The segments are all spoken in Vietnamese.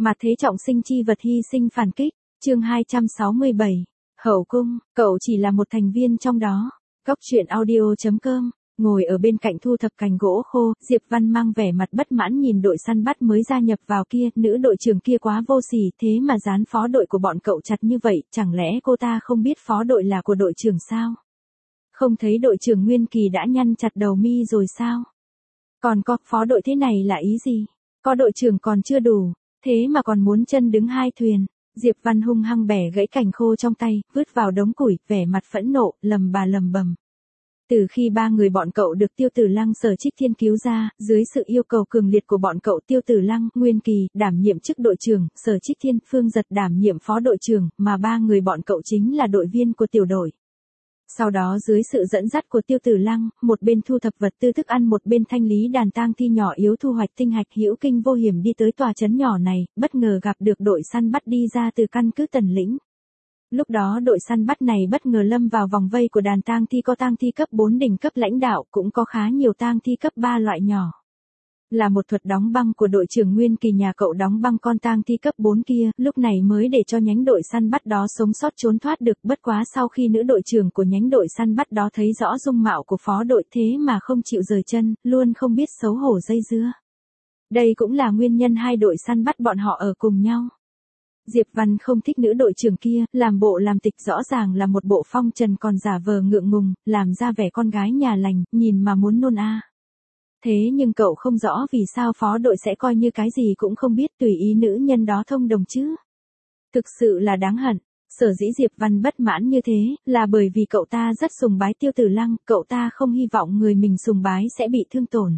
Mà thế trọng sinh chi vật hy sinh phản kích, chương 267. Hậu cung, cậu chỉ là một thành viên trong đó. Góc truyện audio.com. Ngồi ở bên cạnh thu thập cành gỗ khô, Diệp Văn mang vẻ mặt bất mãn nhìn đội săn bắt mới gia nhập vào kia, nữ đội trưởng kia quá vô sỉ, thế mà dán phó đội của bọn cậu chặt như vậy, chẳng lẽ cô ta không biết phó đội là của đội trưởng sao? Không thấy đội trưởng Nguyên Kỳ đã nhăn chặt đầu mi rồi sao? Còn có, phó đội thế này là ý gì? Có đội trưởng còn chưa đủ, thế mà còn muốn chân đứng hai thuyền. Diệp Văn hung hăng bẻ gãy cành khô trong tay, vứt vào đống củi, vẻ mặt phẫn nộ, lầm bầm. Từ khi ba người bọn cậu được Tiêu Tử Lăng Sở Trích Thiên cứu ra, dưới sự yêu cầu cường liệt của bọn cậu Tiêu Tử Lăng, Nguyên Kỳ, đảm nhiệm chức đội trưởng, Sở Trích Thiên, Phương Giật đảm nhiệm phó đội trưởng, mà ba người bọn cậu chính là đội viên của tiểu đội. Sau đó dưới sự dẫn dắt của Tiêu Tử Lăng, một bên thu thập vật tư thức ăn một bên thanh lý đàn tang thi nhỏ yếu thu hoạch tinh hạch hữu kinh vô hiểm đi tới tòa trấn nhỏ này, bất ngờ gặp được đội săn bắt đi ra từ căn cứ Tần Lĩnh. Lúc đó đội săn bắt này bất ngờ lâm vào vòng vây của đàn tang thi, có tang thi cấp 4 đỉnh cấp lãnh đạo, cũng có khá nhiều tang thi cấp 3 loại nhỏ. Là một thuật đóng băng của đội trưởng Nguyên Kỳ nhà cậu đóng băng con tang thi cấp 4 kia, lúc này mới để cho nhánh đội săn bắt đó sống sót trốn thoát được, bất quá sau khi nữ đội trưởng của nhánh đội săn bắt đó thấy rõ dung mạo của phó đội thế mà không chịu rời chân, luôn không biết xấu hổ dây dưa. Đây cũng là nguyên nhân hai đội săn bắt bọn họ ở cùng nhau. Diệp Văn không thích nữ đội trưởng kia, làm bộ làm tịch rõ ràng là một bộ phong trần còn giả vờ ngượng ngùng, làm ra vẻ con gái nhà lành, nhìn mà muốn nôn a. Thế nhưng cậu không rõ vì sao phó đội sẽ coi như cái gì cũng không biết tùy ý nữ nhân đó thông đồng chứ. Thực sự là đáng hận, sở dĩ Diệp Văn bất mãn như thế, là bởi vì cậu ta rất sùng bái Tiêu Tử Lăng, cậu ta không hy vọng người mình sùng bái sẽ bị thương tổn.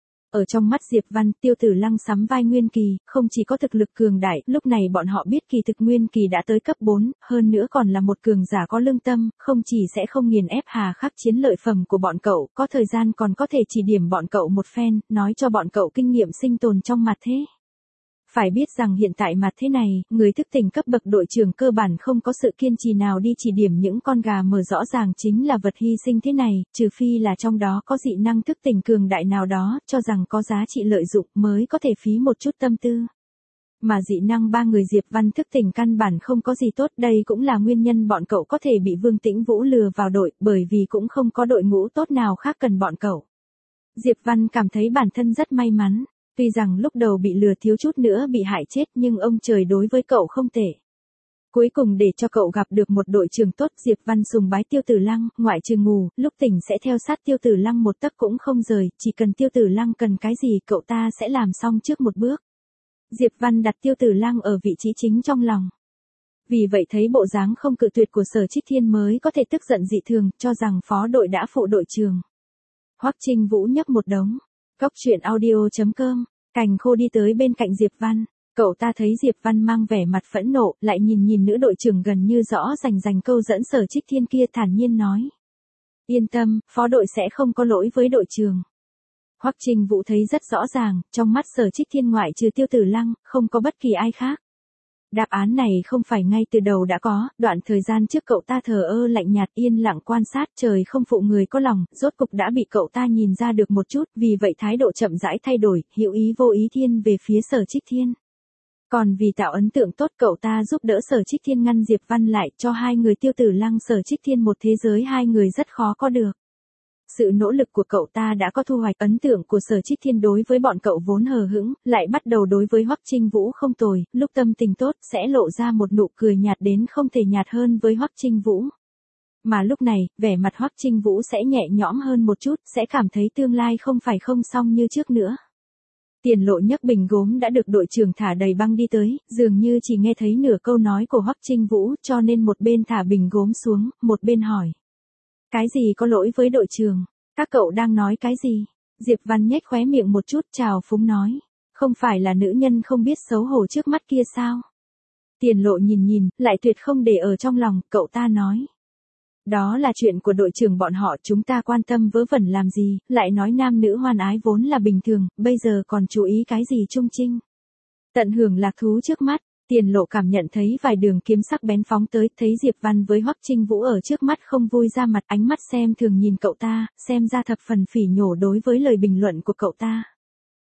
Ở trong mắt Diệp Văn, Tiêu Tử Lăng sắm vai Nguyên Kỳ, không chỉ có thực lực cường đại, lúc này bọn họ biết kỳ thực Nguyên Kỳ đã tới cấp 4, hơn nữa còn là một cường giả có lương tâm, không chỉ sẽ không nghiền ép hà khắc chiến lợi phẩm của bọn cậu, có thời gian còn có thể chỉ điểm bọn cậu một phen, nói cho bọn cậu kinh nghiệm sinh tồn trong mặt thế. Phải biết rằng hiện tại mặt thế này, người thức tỉnh cấp bậc đội trưởng cơ bản không có sự kiên trì nào đi chỉ điểm những con gà mờ rõ ràng chính là vật hy sinh thế này, trừ phi là trong đó có dị năng thức tỉnh cường đại nào đó, cho rằng có giá trị lợi dụng mới có thể phí một chút tâm tư. Mà dị năng ba người Diệp Văn thức tỉnh căn bản không có gì tốt, đây cũng là nguyên nhân bọn cậu có thể bị Vương Tĩnh Vũ lừa vào đội, bởi vì cũng không có đội ngũ tốt nào khác cần bọn cậu. Diệp Văn cảm thấy bản thân rất may mắn. Tuy rằng lúc đầu bị lừa thiếu chút nữa bị hại chết nhưng ông trời đối với cậu không tệ. Cuối cùng để cho cậu gặp được một đội trưởng tốt, Diệp Văn sùng bái Tiêu Tử Lăng, ngoại trừ ngủ, lúc tỉnh sẽ theo sát Tiêu Tử Lăng một tấc cũng không rời, chỉ cần Tiêu Tử Lăng cần cái gì cậu ta sẽ làm xong trước một bước. Diệp Văn đặt Tiêu Tử Lăng ở vị trí chính trong lòng. Vì vậy thấy bộ dáng không cự tuyệt của Sở Trích Thiên mới có thể tức giận dị thường, cho rằng phó đội đã phụ đội trưởng. Hoắc Trinh Vũ nhấc một đống. Góc truyện audio.com. Cành khô đi tới bên cạnh Diệp Văn, cậu ta thấy Diệp Văn mang vẻ mặt phẫn nộ, lại nhìn nữ đội trưởng gần như rõ rành câu dẫn Sở Trích Thiên kia, thản nhiên nói. Yên tâm, phó đội sẽ không có lỗi với đội trưởng. Hoắc Trinh Vũ thấy rất rõ ràng, trong mắt Sở Trích Thiên ngoại trừ Tiêu Tử Lăng, không có bất kỳ ai khác. Đáp án này không phải ngay từ đầu đã có, đoạn thời gian trước cậu ta thờ ơ lạnh nhạt yên lặng quan sát trời không phụ người có lòng, rốt cục đã bị cậu ta nhìn ra được một chút, vì vậy thái độ chậm rãi thay đổi, hữu ý vô ý thiên về phía Sở Trích Thiên. Còn vì tạo ấn tượng tốt cậu ta giúp đỡ Sở Trích Thiên ngăn Diệp Văn lại, cho hai người Tiêu Tử Lăng Sở Trích Thiên một thế giới hai người rất khó có được. Sự nỗ lực của cậu ta đã có thu hoạch, ấn tượng của Sở Trích Thiên đối với bọn cậu vốn hờ hững, lại bắt đầu đối với Hoắc Trinh Vũ không tồi, lúc tâm tình tốt sẽ lộ ra một nụ cười nhạt đến không thể nhạt hơn với Hoắc Trinh Vũ. Mà lúc này, vẻ mặt Hoắc Trinh Vũ sẽ nhẹ nhõm hơn một chút, sẽ cảm thấy tương lai không phải không xong như trước nữa. Tiền Lộ nhấc bình gốm đã được đội trưởng thả đầy băng đi tới, dường như chỉ nghe thấy nửa câu nói của Hoắc Trinh Vũ, cho nên một bên thả bình gốm xuống, một bên hỏi. Cái gì có lỗi với đội trưởng? Các cậu đang nói cái gì? Diệp Văn nhếch khóe miệng một chút trào phúng nói. Không phải là nữ nhân không biết xấu hổ trước mắt kia sao? Tiền Lộ nhìn, lại tuyệt không để ở trong lòng, cậu ta nói. Đó là chuyện của đội trưởng bọn họ, chúng ta quan tâm vớ vẩn làm gì, lại nói nam nữ hoan ái vốn là bình thường, bây giờ còn chú ý cái gì trung trinh. Tận hưởng lạc thú trước mắt. Tiền Lộ cảm nhận thấy vài đường kiếm sắc bén phóng tới, thấy Diệp Văn với Hoắc Trinh Vũ ở trước mắt không vui ra mặt, ánh mắt xem thường nhìn cậu ta, xem ra thập phần phỉ nhổ đối với lời bình luận của cậu ta.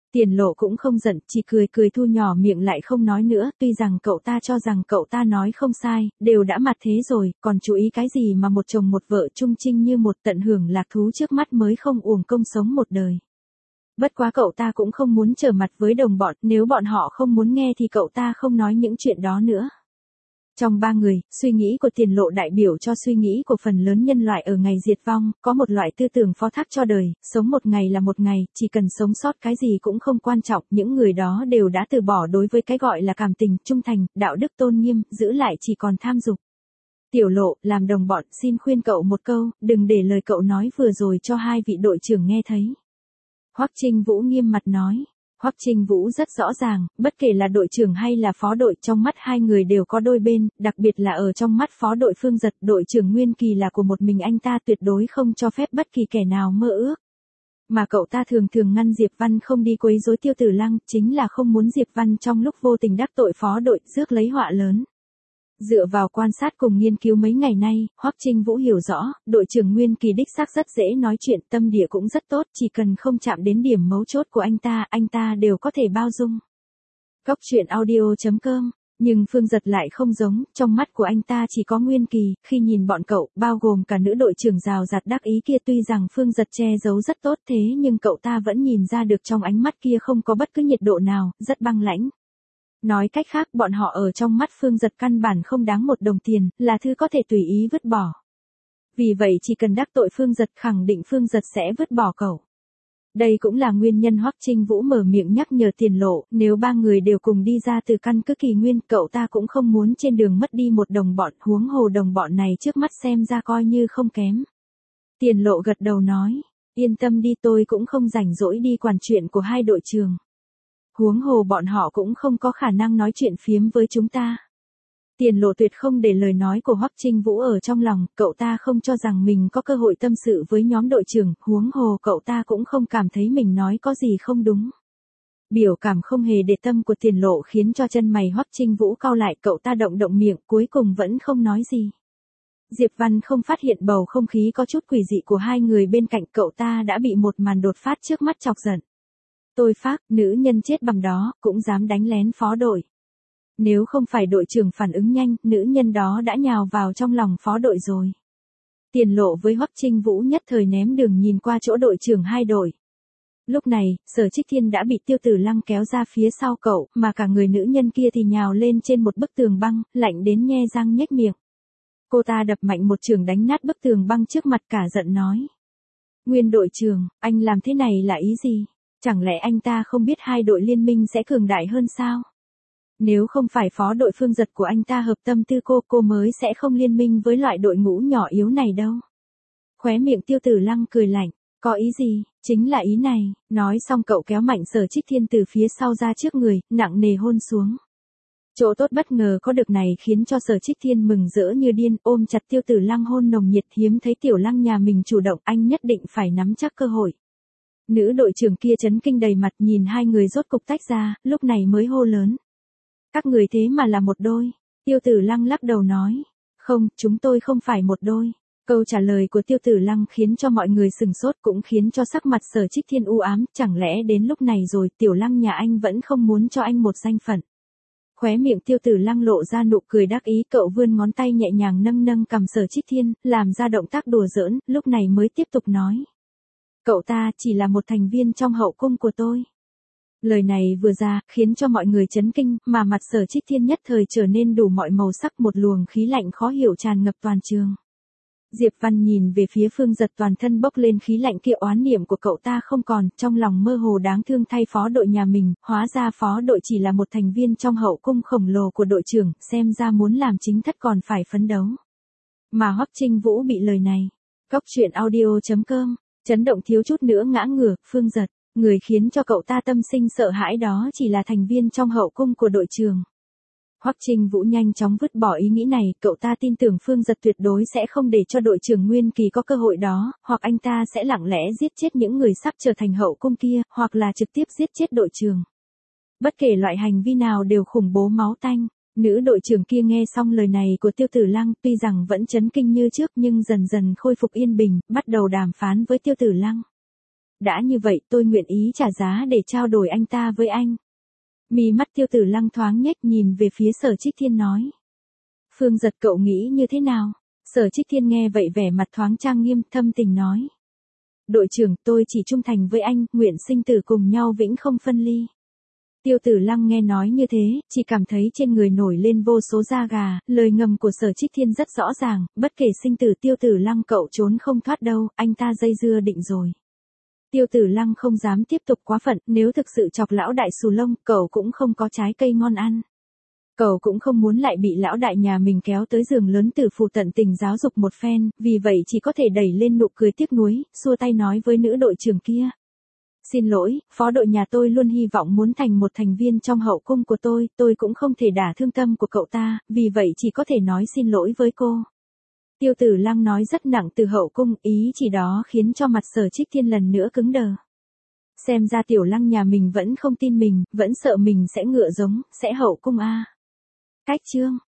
Tiền Lộ cũng không giận, chỉ cười cười thu nhỏ miệng lại không nói nữa, tuy rằng cậu ta cho rằng cậu ta nói không sai, đều đã mặt thế rồi, còn chú ý cái gì mà một chồng một vợ chung trinh như một, tận hưởng lạc thú trước mắt mới không uổng công sống một đời. Bất quá cậu ta cũng không muốn trở mặt với đồng bọn, nếu bọn họ không muốn nghe thì cậu ta không nói những chuyện đó nữa. Trong ba người, suy nghĩ của Tiền Lộ đại biểu cho suy nghĩ của phần lớn nhân loại ở ngày diệt vong, có một loại tư tưởng phó thác cho đời, sống một ngày là một ngày, chỉ cần sống sót cái gì cũng không quan trọng, những người đó đều đã từ bỏ đối với cái gọi là cảm tình, trung thành, đạo đức tôn nghiêm, giữ lại chỉ còn tham dục. Tiểu Lộ, làm đồng bọn, xin khuyên cậu một câu, đừng để lời cậu nói vừa rồi cho hai vị đội trưởng nghe thấy. Hoắc Trinh Vũ nghiêm mặt nói. Hoắc Trinh Vũ rất rõ ràng, bất kể là đội trưởng hay là phó đội, trong mắt hai người đều có đôi bên, đặc biệt là ở trong mắt phó đội Phương Giật, đội trưởng Nguyên Kỳ là của một mình anh ta, tuyệt đối không cho phép bất kỳ kẻ nào mơ ước. Mà cậu ta thường thường ngăn Diệp Văn không đi quấy rối Tiêu Tử Lăng, chính là không muốn Diệp Văn trong lúc vô tình đắc tội phó đội, rước lấy họa lớn. Dựa vào quan sát cùng nghiên cứu mấy ngày nay, Hoắc Trinh Vũ hiểu rõ, đội trưởng Nguyên Kỳ đích xác rất dễ nói chuyện, tâm địa cũng rất tốt, chỉ cần không chạm đến điểm mấu chốt của anh ta đều có thể bao dung. Cóc truyện audio.com. Nhưng Phương Giật lại không giống, trong mắt của anh ta chỉ có Nguyên Kỳ, khi nhìn bọn cậu, bao gồm cả nữ đội trưởng rào rạt đắc ý kia, tuy rằng Phương Giật che giấu rất tốt thế nhưng cậu ta vẫn nhìn ra được trong ánh mắt kia không có bất cứ nhiệt độ nào, rất băng lãnh. Nói cách khác, bọn họ ở trong mắt Phương Giật căn bản không đáng một đồng tiền, là thứ có thể tùy ý vứt bỏ. Vì vậy chỉ cần đắc tội Phương Giật, khẳng định Phương Giật sẽ vứt bỏ cậu. Đây cũng là nguyên nhân Hoắc Trinh Vũ mở miệng nhắc nhở Tiền Lộ, nếu ba người đều cùng đi ra từ căn cứ Kỳ Nguyên, cậu ta cũng không muốn trên đường mất đi một đồng bọn, huống hồ đồng bọn này trước mắt xem ra coi như không kém. Tiền Lộ gật đầu nói, yên tâm đi, tôi cũng không rảnh rỗi đi quản chuyện của hai đội trưởng. Huống hồ bọn họ cũng không có khả năng nói chuyện phiếm với chúng ta. Tiền Lộ tuyệt không để lời nói của Hoắc Trinh Vũ ở trong lòng, cậu ta không cho rằng mình có cơ hội tâm sự với nhóm đội trưởng, huống hồ cậu ta cũng không cảm thấy mình nói có gì không đúng. Biểu cảm không hề để tâm của Tiền Lộ khiến cho chân mày Hoắc Trinh Vũ cau lại, cậu ta động động miệng, cuối cùng vẫn không nói gì. Diệp Văn không phát hiện bầu không khí có chút quỷ dị của hai người bên cạnh, cậu ta đã bị một màn đột phát trước mắt chọc giận. Tôi phác, nữ nhân chết bằng đó, cũng dám đánh lén phó đội. Nếu không phải đội trưởng phản ứng nhanh, nữ nhân đó đã nhào vào trong lòng phó đội rồi. Tiền Lộ với Hoắc Trinh Vũ nhất thời ném đường nhìn qua chỗ đội trưởng hai đội. Lúc này, Sở Trích Thiên đã bị Tiêu Tử Lăng kéo ra phía sau cậu, mà cả người nữ nhân kia thì nhào lên trên một bức tường băng, lạnh đến nhe răng nhếch miệng. Cô ta đập mạnh một chưởng đánh nát bức tường băng trước mặt, cả giận nói. Nguyên đội trưởng, anh làm thế này là ý gì? Chẳng lẽ anh ta không biết hai đội liên minh sẽ cường đại hơn sao? Nếu không phải phó đội Phương Giật của anh ta hợp tâm tư cô mới sẽ không liên minh với loại đội ngũ nhỏ yếu này đâu. Khóe miệng Tiêu Tử Lăng cười lạnh, có ý gì, chính là ý này, nói xong cậu kéo mạnh Sở Trích Thiên từ phía sau ra trước người, nặng nề hôn xuống. Chỗ tốt bất ngờ có được này khiến cho Sở Trích Thiên mừng rỡ như điên, ôm chặt Tiêu Tử Lăng hôn nồng nhiệt, hiếm thấy Tiểu Lăng nhà mình chủ động, anh nhất định phải nắm chắc cơ hội. Nữ đội trưởng kia chấn kinh đầy mặt, nhìn hai người rốt cục tách ra, lúc này mới hô lớn. Các người thế mà là một đôi. Tiêu Tử Lăng lắc đầu nói. Không, chúng tôi không phải một đôi. Câu trả lời của Tiêu Tử Lăng khiến cho mọi người sừng sốt, cũng khiến cho sắc mặt Sở Trích Thiên u ám, chẳng lẽ đến lúc này rồi Tiểu Lăng nhà anh vẫn không muốn cho anh một danh phận. Khóe miệng Tiêu Tử Lăng lộ ra nụ cười đắc ý, cậu vươn ngón tay nhẹ nhàng nâng nâng cằm Sở Trích Thiên, làm ra động tác đùa giỡn, lúc này mới tiếp tục nói. Cậu ta chỉ là một thành viên trong hậu cung của tôi. Lời này vừa ra, khiến cho mọi người chấn kinh, mà mặt Sở Trích Thiên nhất thời trở nên đủ mọi màu sắc, một luồng khí lạnh khó hiểu tràn ngập toàn trường. Diệp Văn nhìn về phía Phương Giật, toàn thân bốc lên khí lạnh kia, oán niệm của cậu ta không còn, trong lòng mơ hồ đáng thương thay phó đội nhà mình, hóa ra phó đội chỉ là một thành viên trong hậu cung khổng lồ của đội trưởng, xem ra muốn làm chính thất còn phải phấn đấu. Mà Hoắc Trinh Vũ bị lời này. Cóc truyện audio.com, chấn động thiếu chút nữa ngã ngửa, Phương Giật. Người khiến cho cậu ta tâm sinh sợ hãi đó chỉ là thành viên trong hậu cung của đội trưởng. Hoắc Trinh Vũ nhanh chóng vứt bỏ ý nghĩ này, cậu ta tin tưởng Phương Giật tuyệt đối sẽ không để cho đội trưởng Nguyên Kỳ có cơ hội đó, hoặc anh ta sẽ lặng lẽ giết chết những người sắp trở thành hậu cung kia, hoặc là trực tiếp giết chết đội trưởng. Bất kể loại hành vi nào đều khủng bố máu tanh. Nữ đội trưởng kia nghe xong lời này của Tiêu Tử Lăng, tuy rằng vẫn chấn kinh như trước nhưng dần dần khôi phục yên bình, bắt đầu đàm phán với Tiêu Tử Lăng. Đã như vậy tôi nguyện ý trả giá để trao đổi anh ta với anh. Mí mắt Tiêu Tử Lăng thoáng nhếch nhìn về phía Sở Trích Thiên nói. Phương Giật cậu nghĩ như thế nào? Sở Trích Thiên nghe vậy vẻ mặt thoáng trang nghiêm thâm tình nói. Đội trưởng tôi chỉ trung thành với anh, nguyện sinh tử cùng nhau vĩnh không phân ly. Tiêu Tử Lăng nghe nói như thế, chỉ cảm thấy trên người nổi lên vô số da gà, lời ngầm của Sở Trích Thiên rất rõ ràng, bất kể sinh tử Tiêu Tử Lăng cậu trốn không thoát đâu, anh ta dây dưa định rồi. Tiêu Tử Lăng không dám tiếp tục quá phận, nếu thực sự chọc lão đại xù lông, cậu cũng không có trái cây ngon ăn. Cậu cũng không muốn lại bị lão đại nhà mình kéo tới giường lớn tử phù tận tình giáo dục một phen, vì vậy chỉ có thể đẩy lên nụ cười tiếc nuối, xua tay nói với nữ đội trưởng kia. Xin lỗi, phó đội nhà tôi luôn hy vọng muốn thành một thành viên trong hậu cung của tôi cũng không thể đả thương tâm của cậu ta, vì vậy chỉ có thể nói xin lỗi với cô. Tiêu Tử Lăng nói rất nặng từ hậu cung, ý chỉ đó khiến cho mặt Sở Trích Thiên lần nữa cứng đờ. Xem ra Tiểu Lăng nhà mình vẫn không tin mình, vẫn sợ mình sẽ ngựa giống, sẽ hậu cung a. Cách chương